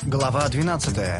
Глава 12.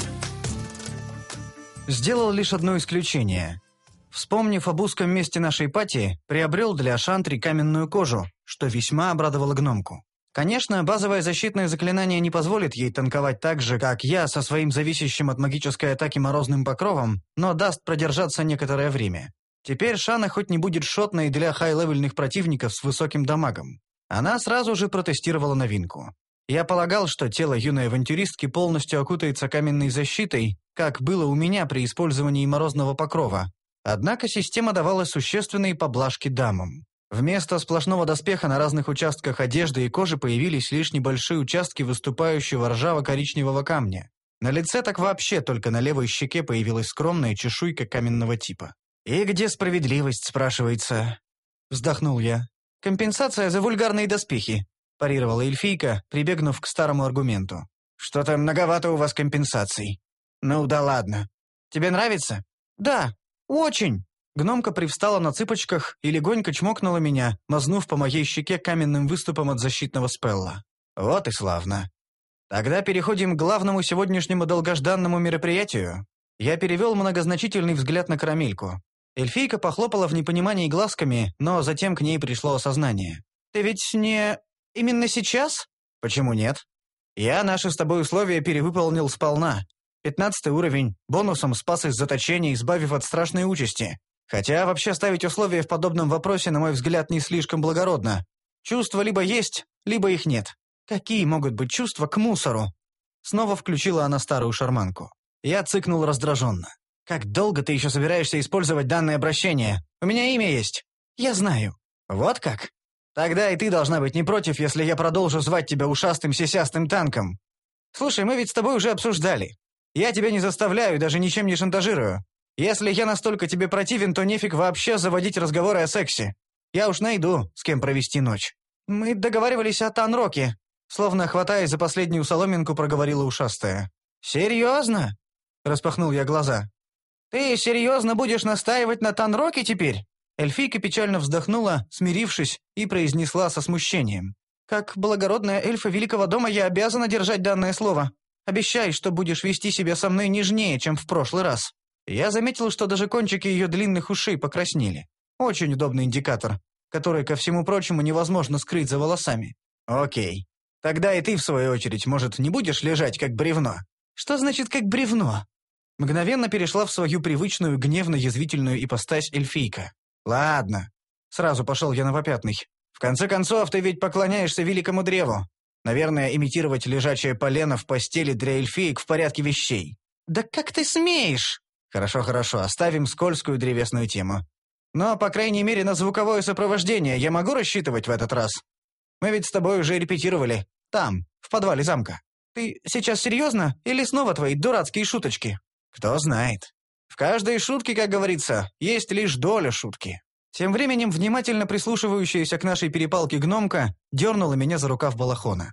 Сделал лишь одно исключение. Вспомнив об узком месте нашей пати, приобрел для Шантри каменную кожу, что весьма обрадовало гномку. Конечно, базовое защитное заклинание не позволит ей танковать так же, как я, со своим зависящим от магической атаки морозным покровом, но даст продержаться некоторое время. Теперь Шана хоть не будет шотной для хай-левельных противников с высоким дамагом. Она сразу же протестировала новинку. Я полагал, что тело юной авантюристки полностью окутается каменной защитой, как было у меня при использовании морозного покрова. Однако система давала существенные поблажки дамам. Вместо сплошного доспеха на разных участках одежды и кожи появились лишь небольшие участки выступающего ржаво-коричневого камня. На лице так вообще только на левой щеке появилась скромная чешуйка каменного типа. «И где справедливость?» – спрашивается. Вздохнул я. «Компенсация за вульгарные доспехи», – парировала эльфийка, прибегнув к старому аргументу. «Что-то многовато у вас компенсаций». «Ну да ладно. Тебе нравится?» «Да, очень». Гномка привстала на цыпочках и легонько чмокнула меня, мазнув по моей щеке каменным выступом от защитного спелла. «Вот и славно. Тогда переходим к главному сегодняшнему долгожданному мероприятию». Я перевел многозначительный взгляд на карамельку. Эльфийка похлопала в непонимании глазками, но затем к ней пришло осознание. «Ты ведь не... именно сейчас?» «Почему нет? Я наши с тобой условия перевыполнил сполна. 15-й уровень, бонусом спас из заточения, избавив от страшной участи. Хотя вообще ставить условия в подобном вопросе, на мой взгляд, не слишком благородно. Чувства либо есть, либо их нет. Какие могут быть чувства к мусору?» Снова включила она старую шарманку. Я цыкнул раздраженно. «Как долго ты еще собираешься использовать данное обращение? У меня имя есть». «Я знаю». «Вот как? Тогда и ты должна быть не против, если я продолжу звать тебя ушастым сисястым танком. Слушай, мы ведь с тобой уже обсуждали. Я тебя не заставляю и даже ничем не шантажирую. Если я настолько тебе противен, то нефиг вообще заводить разговоры о сексе. Я уж найду, с кем провести ночь». «Мы договаривались о Танроке», словно хватаясь за последнюю соломинку, проговорила ушастая. «Серьезно?» – распахнул я глаза. «Ты серьезно будешь настаивать на Танроке теперь?» Эльфийка печально вздохнула, смирившись, и произнесла со смущением. «Как благородная эльфа Великого дома я обязана держать данное слово. Обещай, что будешь вести себя со мной нежнее, чем в прошлый раз». Я заметил, что даже кончики ее длинных ушей покраснели. Очень удобный индикатор, который, ко всему прочему, невозможно скрыть за волосами. «Окей. Тогда и ты, в свою очередь, может, не будешь лежать, как бревно?» «Что значит «как бревно»?» Мгновенно перешла в свою привычную гневно-язвительную ипостась эльфийка. «Ладно». Сразу пошел я на попятный. «В конце концов, ты ведь поклоняешься великому древу. Наверное, имитировать лежачее полено в постели для эльфиек в порядке вещей». «Да как ты смеешь?» «Хорошо, оставим скользкую древесную тему. Но, по крайней мере, на звуковое сопровождение я могу рассчитывать в этот раз? Мы ведь с тобой уже репетировали. Там, в подвале замка». «Ты сейчас серьезно? Или снова твои дурацкие шуточки?» «Кто знает. В каждой шутке, как говорится, есть лишь доля шутки». Тем временем внимательно прислушивающаяся к нашей перепалке гномка дернула меня за рукав балахона.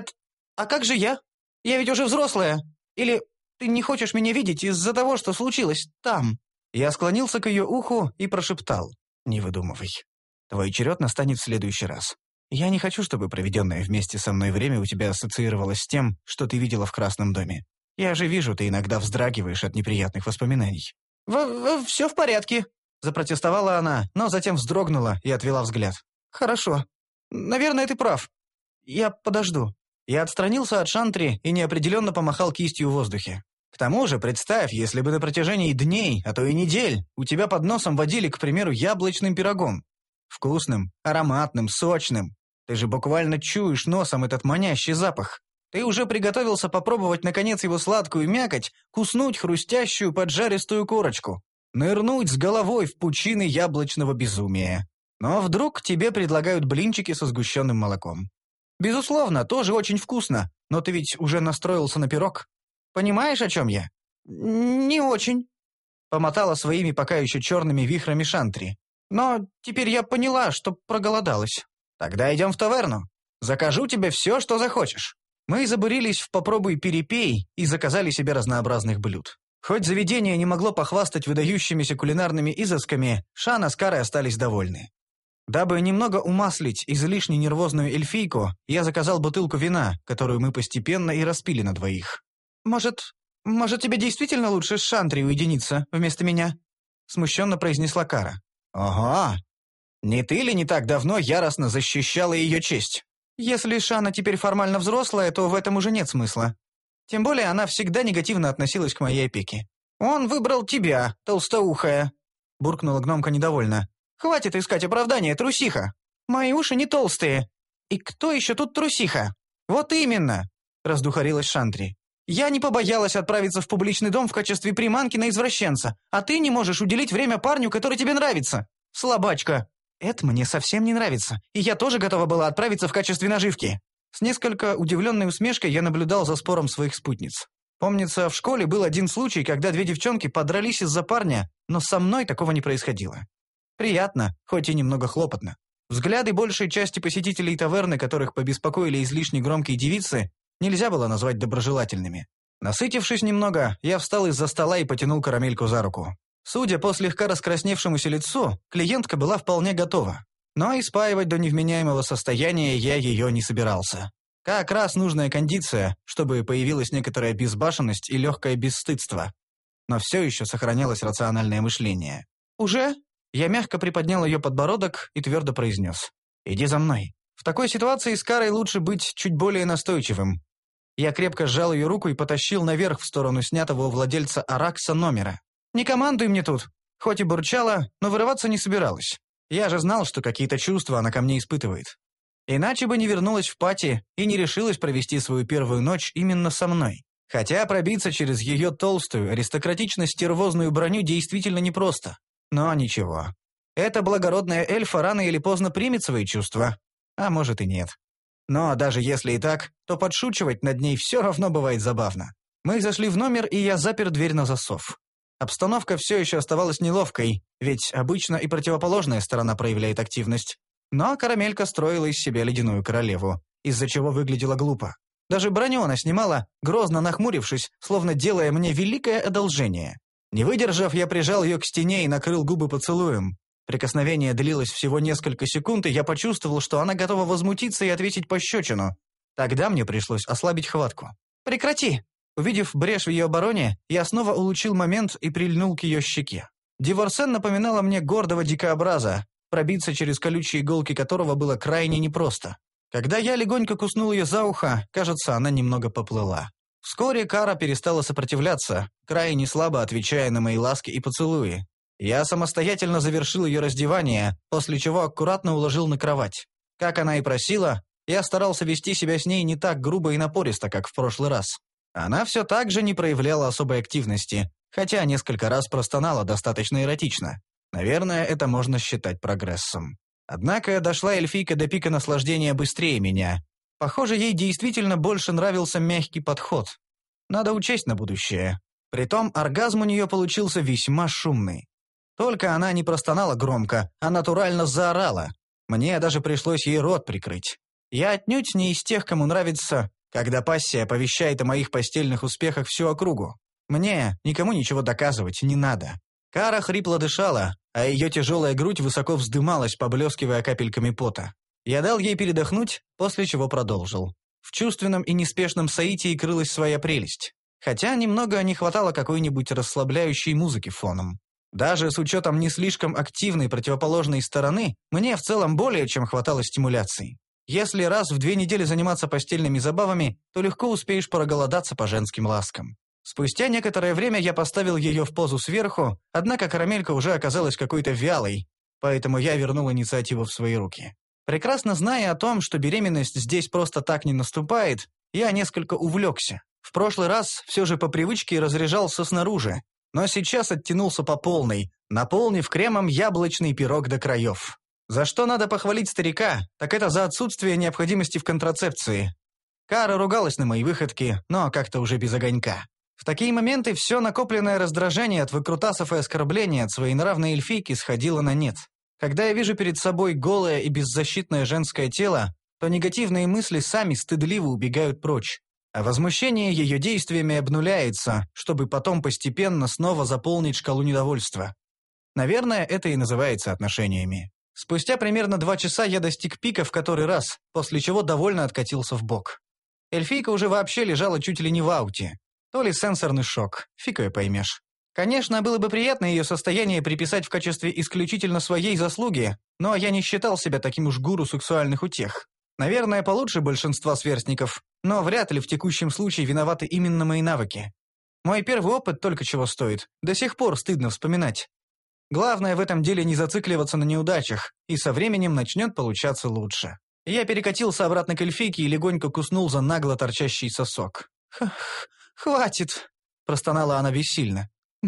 А как же я? Я ведь уже взрослая. Или ты не хочешь меня видеть из-за того, что случилось там?» Я склонился к ее уху и прошептал. «Не выдумывай. Твой черед настанет в следующий раз. Я не хочу, чтобы проведенное вместе со мной время у тебя ассоциировалось с тем, что ты видела в Красном доме. Я же вижу, ты иногда вздрагиваешь от неприятных воспоминаний». «Все в порядке», – запротестовала она, но затем вздрогнула и отвела взгляд. «Хорошо. Наверное, ты прав. Я подожду». Я отстранился от Шантри и неопределенно помахал кистью в воздухе. «К тому же, представь, если бы на протяжении дней, а то и недель, у тебя под носом водили, к примеру, яблочным пирогом. Вкусным, ароматным, сочным. Ты же буквально чуешь носом этот манящий запах. Ты уже приготовился попробовать, наконец, его сладкую мякоть, куснуть хрустящую поджаристую корочку, нырнуть с головой в пучины яблочного безумия. Но вдруг тебе предлагают блинчики со сгущенным молоком. Безусловно, тоже очень вкусно, но ты ведь уже настроился на пирог. Понимаешь, о чем я?» «Не очень», — помотала своими пока еще черными вихрами Шантри. «Но теперь я поняла, что проголодалась. Тогда идем в таверну. Закажу тебе все, что захочешь». Мы забурились в «попробуй перепей» и заказали себе разнообразных блюд. Хоть заведение не могло похвастать выдающимися кулинарными изысками, Шана с Карой остались довольны. Дабы немного умаслить излишне нервозную эльфийку, я заказал бутылку вина, которую мы постепенно и распили на двоих. «Может, тебе действительно лучше с Шантри уединиться вместо меня?» — смущенно произнесла Кара. «Ага. Не ты ли не так давно яростно защищала ее честь? Если Шана теперь формально взрослая, то в этом уже нет смысла. Тем более она всегда негативно относилась к моей опеке. Он выбрал тебя, толстоухая», — буркнула гномка недовольно. «Хватит искать оправдания, трусиха. Мои уши не толстые. И кто еще тут трусиха?» «Вот именно», — раздухарилась Шантри. «Я не побоялась отправиться в публичный дом в качестве приманки на извращенца, а ты не можешь уделить время парню, который тебе нравится. Слабачка. Это мне совсем не нравится, и я тоже готова была отправиться в качестве наживки». С несколько удивленной усмешкой я наблюдал за спором своих спутниц. Помнится, в школе был один случай, когда две девчонки подрались из-за парня, но со мной такого не происходило. Приятно, хоть и немного хлопотно. Взгляды большей части посетителей таверны, которых побеспокоили излишне громкие девицы, нельзя было назвать доброжелательными. Насытившись немного, я встал из-за стола и потянул Карамельку за руку. Судя по слегка раскрасневшемуся лицу, клиентка была вполне готова. Но и спаивать до невменяемого состояния я ее не собирался. Как раз нужная кондиция, чтобы появилась некоторая безбашенность и легкое бесстыдство. Но все еще сохранялось рациональное мышление. «Уже?» Я мягко приподнял ее подбородок и твердо произнес. «Иди за мной». В такой ситуации с Карой лучше быть чуть более настойчивым. Я крепко сжал ее руку и потащил наверх в сторону снятого у владельца Аракса номера. «Не командуй мне тут». Хоть и бурчала, но вырываться не собиралась. Я же знал, что какие-то чувства она ко мне испытывает. Иначе бы не вернулась в пати и не решилась провести свою первую ночь именно со мной. Хотя пробиться через ее толстую, аристократично-стервозную броню действительно непросто. Но ничего. Эта благородная эльфа рано или поздно примет свои чувства. А может и нет. Но даже если и так, то подшучивать над ней все равно бывает забавно. Мы зашли в номер, и я запер дверь на засов. Обстановка все еще оставалась неловкой, ведь обычно и противоположная сторона проявляет активность. Но Карамелька строила из себя ледяную королеву, из-за чего выглядела глупо. Даже броню она снимала, грозно нахмурившись, словно делая мне великое одолжение. Не выдержав, я прижал ее к стене и накрыл губы поцелуем. Прикосновение длилось всего несколько секунд, и я почувствовал, что она готова возмутиться и ответить пощечину. Тогда мне пришлось ослабить хватку. «Прекрати!» Увидев брешь в ее обороне, я снова улучил момент и прильнул к ее щеке. Диворсен напоминала мне гордого дикообраза, пробиться через колючие иголки которого было крайне непросто. Когда я легонько куснул ее за ухо, кажется, она немного поплыла. Вскоре Кара перестала сопротивляться, крайне слабо отвечая на мои ласки и поцелуи. Я самостоятельно завершил ее раздевание, после чего аккуратно уложил на кровать. Как она и просила, я старался вести себя с ней не так грубо и напористо, как в прошлый раз. Она все так же не проявляла особой активности, хотя несколько раз простонала достаточно эротично. Наверное, это можно считать прогрессом. Однако дошла эльфийка до пика наслаждения быстрее меня. Похоже, ей действительно больше нравился мягкий подход. Надо учесть на будущее. Притом оргазм у нее получился весьма шумный. Только она не простонала громко, а натурально заорала. Мне даже пришлось ей рот прикрыть. Я отнюдь не из тех, кому нравится, когда пассия оповещает о моих постельных успехах всю округу. Мне никому ничего доказывать не надо. Кара хрипло дышала, а ее тяжелая грудь высоко вздымалась, поблескивая капельками пота. Я дал ей передохнуть, после чего продолжил. В чувственном и неспешном соитии крылась своя прелесть. Хотя немного не хватало какой-нибудь расслабляющей музыки фоном. Даже с учетом не слишком активной противоположной стороны, мне в целом более чем хватало стимуляций. Если раз в 2 недели заниматься постельными забавами, то легко успеешь проголодаться по женским ласкам. Спустя некоторое время я поставил ее в позу сверху, однако Карамелька уже оказалась какой-то вялой, поэтому я вернул инициативу в свои руки. Прекрасно зная о том, что беременность здесь просто так не наступает, я несколько увлекся. В прошлый раз все же по привычке разряжался снаружи, но сейчас оттянулся по полной, наполнив кремом яблочный пирог до краев. За что надо похвалить старика, так это за отсутствие необходимости в контрацепции. Кара ругалась на мои выходки, но как-то уже без огонька. В такие моменты все накопленное раздражение от выкрутасов и оскорбления от своенравной эльфийки сходило на нет. Когда я вижу перед собой голое и беззащитное женское тело, то негативные мысли сами стыдливо убегают прочь, а возмущение ее действиями обнуляется, чтобы потом постепенно снова заполнить шкалу недовольства. Наверное, это и называется отношениями. Спустя примерно 2 часа я достиг пика в который раз, после чего довольно откатился в бок. Эльфийка уже вообще лежала чуть ли не в ауте. То ли сенсорный шок, фиг ее поймешь. Конечно, было бы приятно ее состояние приписать в качестве исключительно своей заслуги, но я не считал себя таким уж гуру сексуальных утех. Наверное, получше большинства сверстников, но вряд ли в текущем случае виноваты именно мои навыки. Мой первый опыт только чего стоит, до сих пор стыдно вспоминать. Главное в этом деле не зацикливаться на неудачах, и со временем начнет получаться лучше. Я перекатился обратно к эльфийке и легонько куснул за нагло торчащий сосок. «Хватит!» – простонала она бессильно.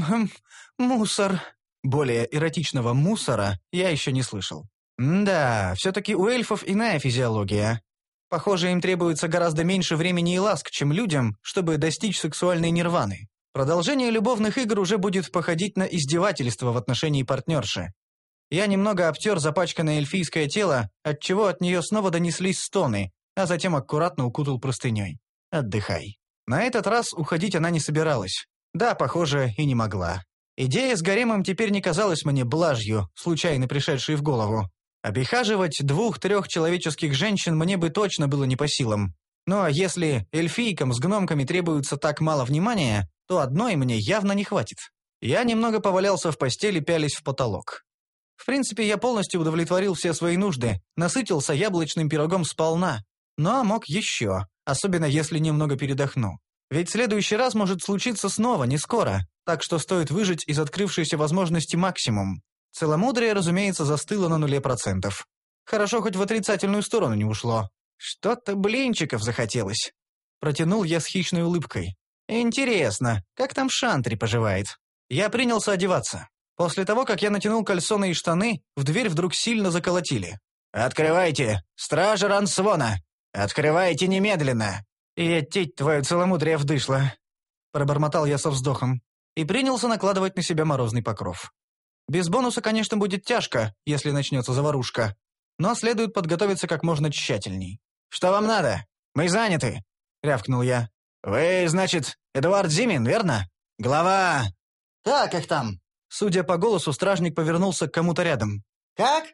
«Мусор». Более эротичного мусора я еще не слышал. Да, все-таки у эльфов иная физиология. Похоже, им требуется гораздо меньше времени и ласк, чем людям, чтобы достичь сексуальной нирваны. Продолжение любовных игр уже будет походить на издевательство в отношении партнерши. Я немного обтер запачканное эльфийское тело, отчего от нее снова донеслись стоны, а затем аккуратно укутал простыней. «Отдыхай». На этот раз уходить она не собиралась. Да, похоже, и не могла. Идея с гаремом теперь не казалась мне блажью, случайно пришедшей в голову. Обихаживать 2-3 человеческих женщин мне бы точно было не по силам. Ну а если эльфийкам с гномками требуется так мало внимания, то одной мне явно не хватит. Я немного повалялся в постели, пялясь в потолок. В принципе, я полностью удовлетворил все свои нужды, насытился яблочным пирогом сполна. Но мог еще, особенно если немного передохну. Ведь в следующий раз может случиться снова, не скоро, так что стоит выжать из открывшейся возможности максимум. Целомудрие, разумеется, застыло на 0%. Хорошо, хоть в отрицательную сторону не ушло. Что-то блинчиков захотелось. Протянул я с хищной улыбкой. Интересно, как там Шантри поживает? Я принялся одеваться. После того, как я натянул кальсоны и штаны, в дверь вдруг сильно заколотили. «Открывайте! Стража Рансвона! Открывайте немедленно!» «Етить твое целомудрие вдышло!» Пробормотал я со вздохом и принялся накладывать на себя морозный покров. Без бонуса, конечно, будет тяжко, если начнется заварушка, но следует подготовиться как можно тщательней. «Что вам надо? Мы заняты!» — рявкнул я. «Вы, значит, Эдуард Зимин, верно? Глава...» «Так, как там?» Судя по голосу, стражник повернулся к кому-то рядом. «Как?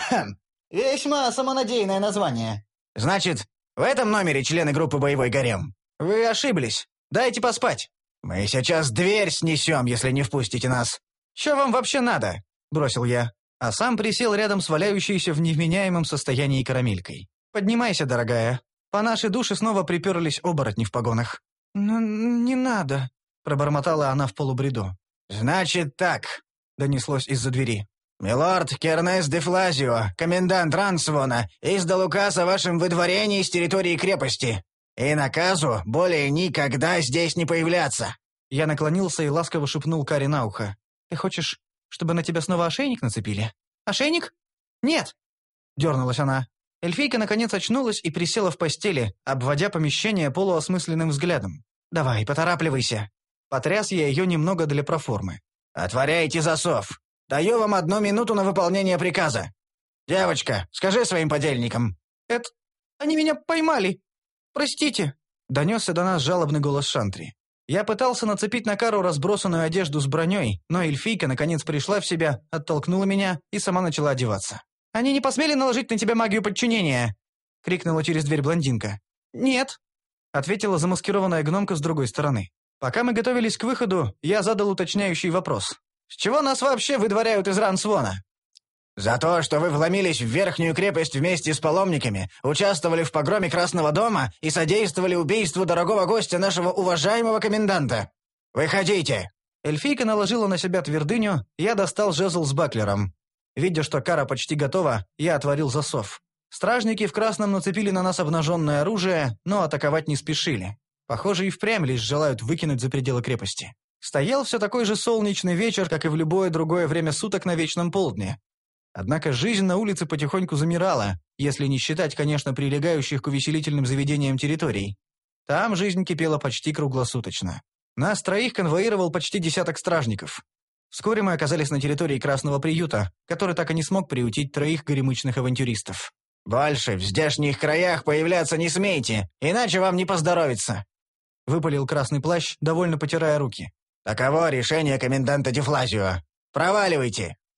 Весьма самонадеянное название». «Значит, в этом номере члены группы «Боевой гарем». Вы ошиблись. Дайте поспать. Мы сейчас дверь снесем, если не впустите нас. Что вам вообще надо?» — бросил я, а сам присел рядом с валяющейся в невменяемом состоянии карамелькой. «Поднимайся, дорогая. По нашей душе снова приперлись оборотни в погонах». «Ну, не надо», — пробормотала она в полубреду. «Значит так», — донеслось из-за двери. «Милорд Кернес де Флазио, комендант Рансвона, издал указ о вашем выдворении с территории крепости. И наказу более никогда здесь не появляться». Я наклонился и ласково шепнул Каре на ухо. «Ты хочешь, чтобы на тебя снова ошейник нацепили?» «Ошейник? Нет!» — дернулась она. Эльфийка наконец очнулась и присела в постели, обводя помещение полуосмысленным взглядом. «Давай, поторапливайся». Потряс я ее немного для проформы. «Отворяйте засов. Даю вам 1 минуту на выполнение приказа. Девочка, скажи своим подельникам». Они меня поймали. Простите», — донесся до нас жалобный голос Шантри. Я пытался нацепить на Кару разбросанную одежду с броней, но эльфийка наконец пришла в себя, оттолкнула меня и сама начала одеваться. «Они не посмели наложить на тебя магию подчинения?» — крикнула через дверь блондинка. «Нет», — ответила замаскированная гномка с другой стороны. Пока мы готовились к выходу, я задал уточняющий вопрос. «С чего нас вообще выдворяют из Рансвона?» «За то, что вы вломились в верхнюю крепость вместе с паломниками, участвовали в погроме Красного дома и содействовали убийству дорогого гостя нашего уважаемого коменданта. Выходите!» Эльфийка наложила на себя твердыню, я достал жезл с баклером. Видя, что Кара почти готова, я отворил засов. Стражники в красном нацепили на нас обнаженное оружие, но атаковать не спешили. Похоже, и впрямь лишь желают выкинуть за пределы крепости. Стоял все такой же солнечный вечер, как и в любое другое время суток на вечном полдне. Однако жизнь на улице потихоньку замирала, если не считать, конечно, прилегающих к увеселительным заведениям территорий. Там жизнь кипела почти круглосуточно. Нас 3 конвоировал почти 10 стражников. Вскоре мы оказались на территории Красного приюта, который так и не смог приютить 3 горемычных авантюристов. «Больше в здешних краях появляться не смейте, иначе вам не поздоровится», — выпалил красный плащ, довольно потирая руки. «Таково решение коменданта Дефлазио. Проваливайте!»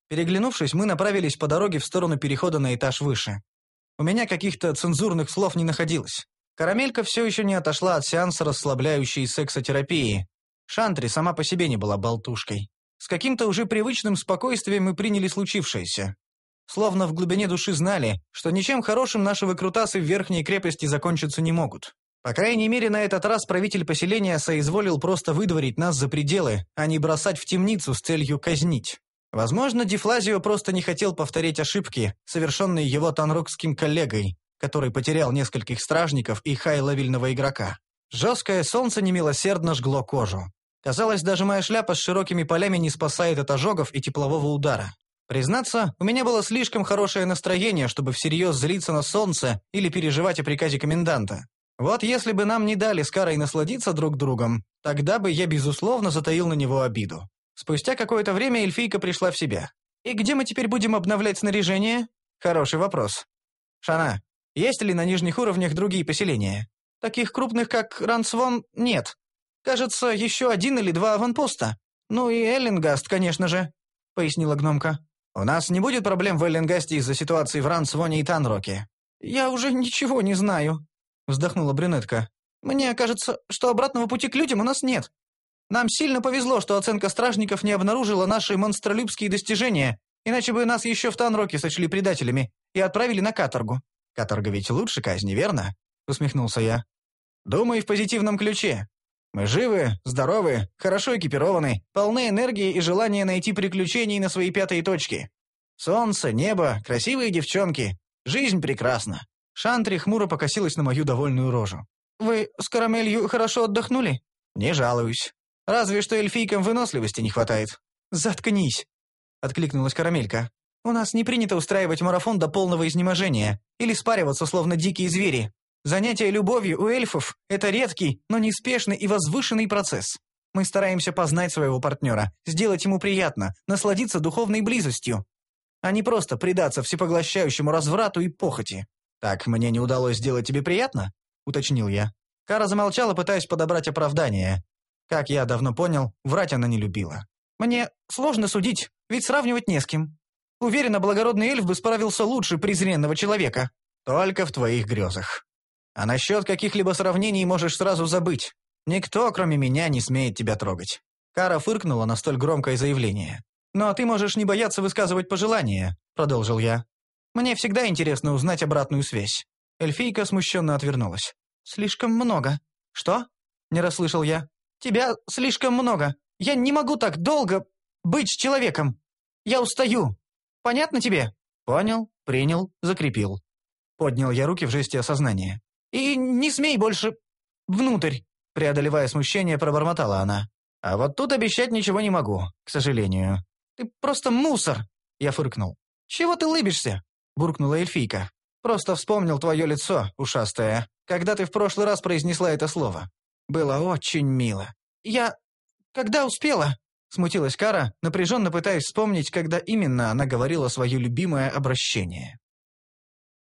Переглянувшись, мы направились по дороге в сторону перехода на этаж выше. У меня каких-то цензурных слов не находилось. Карамелька все еще не отошла от сеанса расслабляющей сексотерапии. Шантри сама по себе не была болтушкой. С каким-то уже привычным спокойствием мы приняли случившееся. Словно в глубине души знали, что ничем хорошим наши выкрутасы в верхней крепости закончиться не могут. По крайней мере, на этот раз правитель поселения соизволил просто выдворить нас за пределы, а не бросать в темницу с целью казнить. Возможно, Дефлазио просто не хотел повторить ошибки, совершенные его танрокским коллегой, который потерял нескольких стражников и хай-левельного игрока. Жесткое солнце немилосердно жгло кожу. Казалось, даже моя шляпа с широкими полями не спасает от ожогов и теплового удара. Признаться, у меня было слишком хорошее настроение, чтобы всерьез злиться на солнце или переживать о приказе коменданта. Вот если бы нам не дали с Карой насладиться друг другом, тогда бы я, безусловно, затаил на него обиду. Спустя какое-то время эльфийка пришла в себя. «И где мы теперь будем обновлять снаряжение?» «Хороший вопрос. Шана, есть ли на нижних уровнях другие поселения? Таких крупных, как Рансвон, нет. Кажется, еще 1 или 2 аванпоста. Ну и Эллингаст, конечно же», — пояснила гномка. «У нас не будет проблем в Эллингасте из-за ситуации в Рансвоне и Танроке». «Я уже ничего не знаю», — вздохнула брюнетка. «Мне кажется, что обратного пути к людям у нас нет. Нам сильно повезло, что оценка стражников не обнаружила наши монстролюбские достижения, иначе бы нас еще в Танроке сочли предателями и отправили на каторгу». «Каторга ведь лучше казни, верно?» — усмехнулся я. «Думаю, в позитивном ключе. Мы живы, здоровы, хорошо экипированы, полны энергии и желания найти приключений на свои пятые точки. Солнце, небо, красивые девчонки. Жизнь прекрасна». Шантри хмуро покосилась на мою довольную рожу. «Вы с Карамелью хорошо отдохнули?» «Не жалуюсь. Разве что эльфийкам выносливости не хватает». «Заткнись», — откликнулась Карамелька. «У нас не принято устраивать марафон до полного изнеможения или спариваться, словно дикие звери. Занятие любовью у эльфов – это редкий, но неспешный и возвышенный процесс. Мы стараемся познать своего партнера, сделать ему приятно, насладиться духовной близостью, а не просто предаться всепоглощающему разврату и похоти». «Так мне не удалось сделать тебе приятно?» – уточнил я. Кара замолчала, пытаясь подобрать оправдание. Как я давно понял, врать она не любила. «Мне сложно судить, ведь сравнивать не с кем. Уверена, благородный эльф бы справился лучше презренного человека». «Только в твоих грезах. А насчет каких-либо сравнений можешь сразу забыть. Никто, кроме меня, не смеет тебя трогать». Кара фыркнула на столь громкое заявление. «Но ты можешь не бояться высказывать пожелания», — продолжил я. «Мне всегда интересно узнать обратную связь». Эльфийка смущенно отвернулась. «Слишком много». «Что?» — не расслышал я. «Тебя слишком много. Я не могу так долго быть с человеком. Я устаю. Понятно тебе?» «Понял, принял, закрепил». Поднял я руки в жесте осознания. «И не смей больше внутрь», — преодолевая смущение, пробормотала она. «А вот тут обещать ничего не могу, к сожалению». «Ты просто мусор», — я фыркнул. «Чего ты лыбишься?» — буркнула эльфийка. «Просто вспомнил твое лицо, ушастая, когда ты в прошлый раз произнесла это слово. Было очень мило». «Я... когда успела?» — смутилась Кара, напряженно пытаясь вспомнить, когда именно она говорила свое любимое обращение.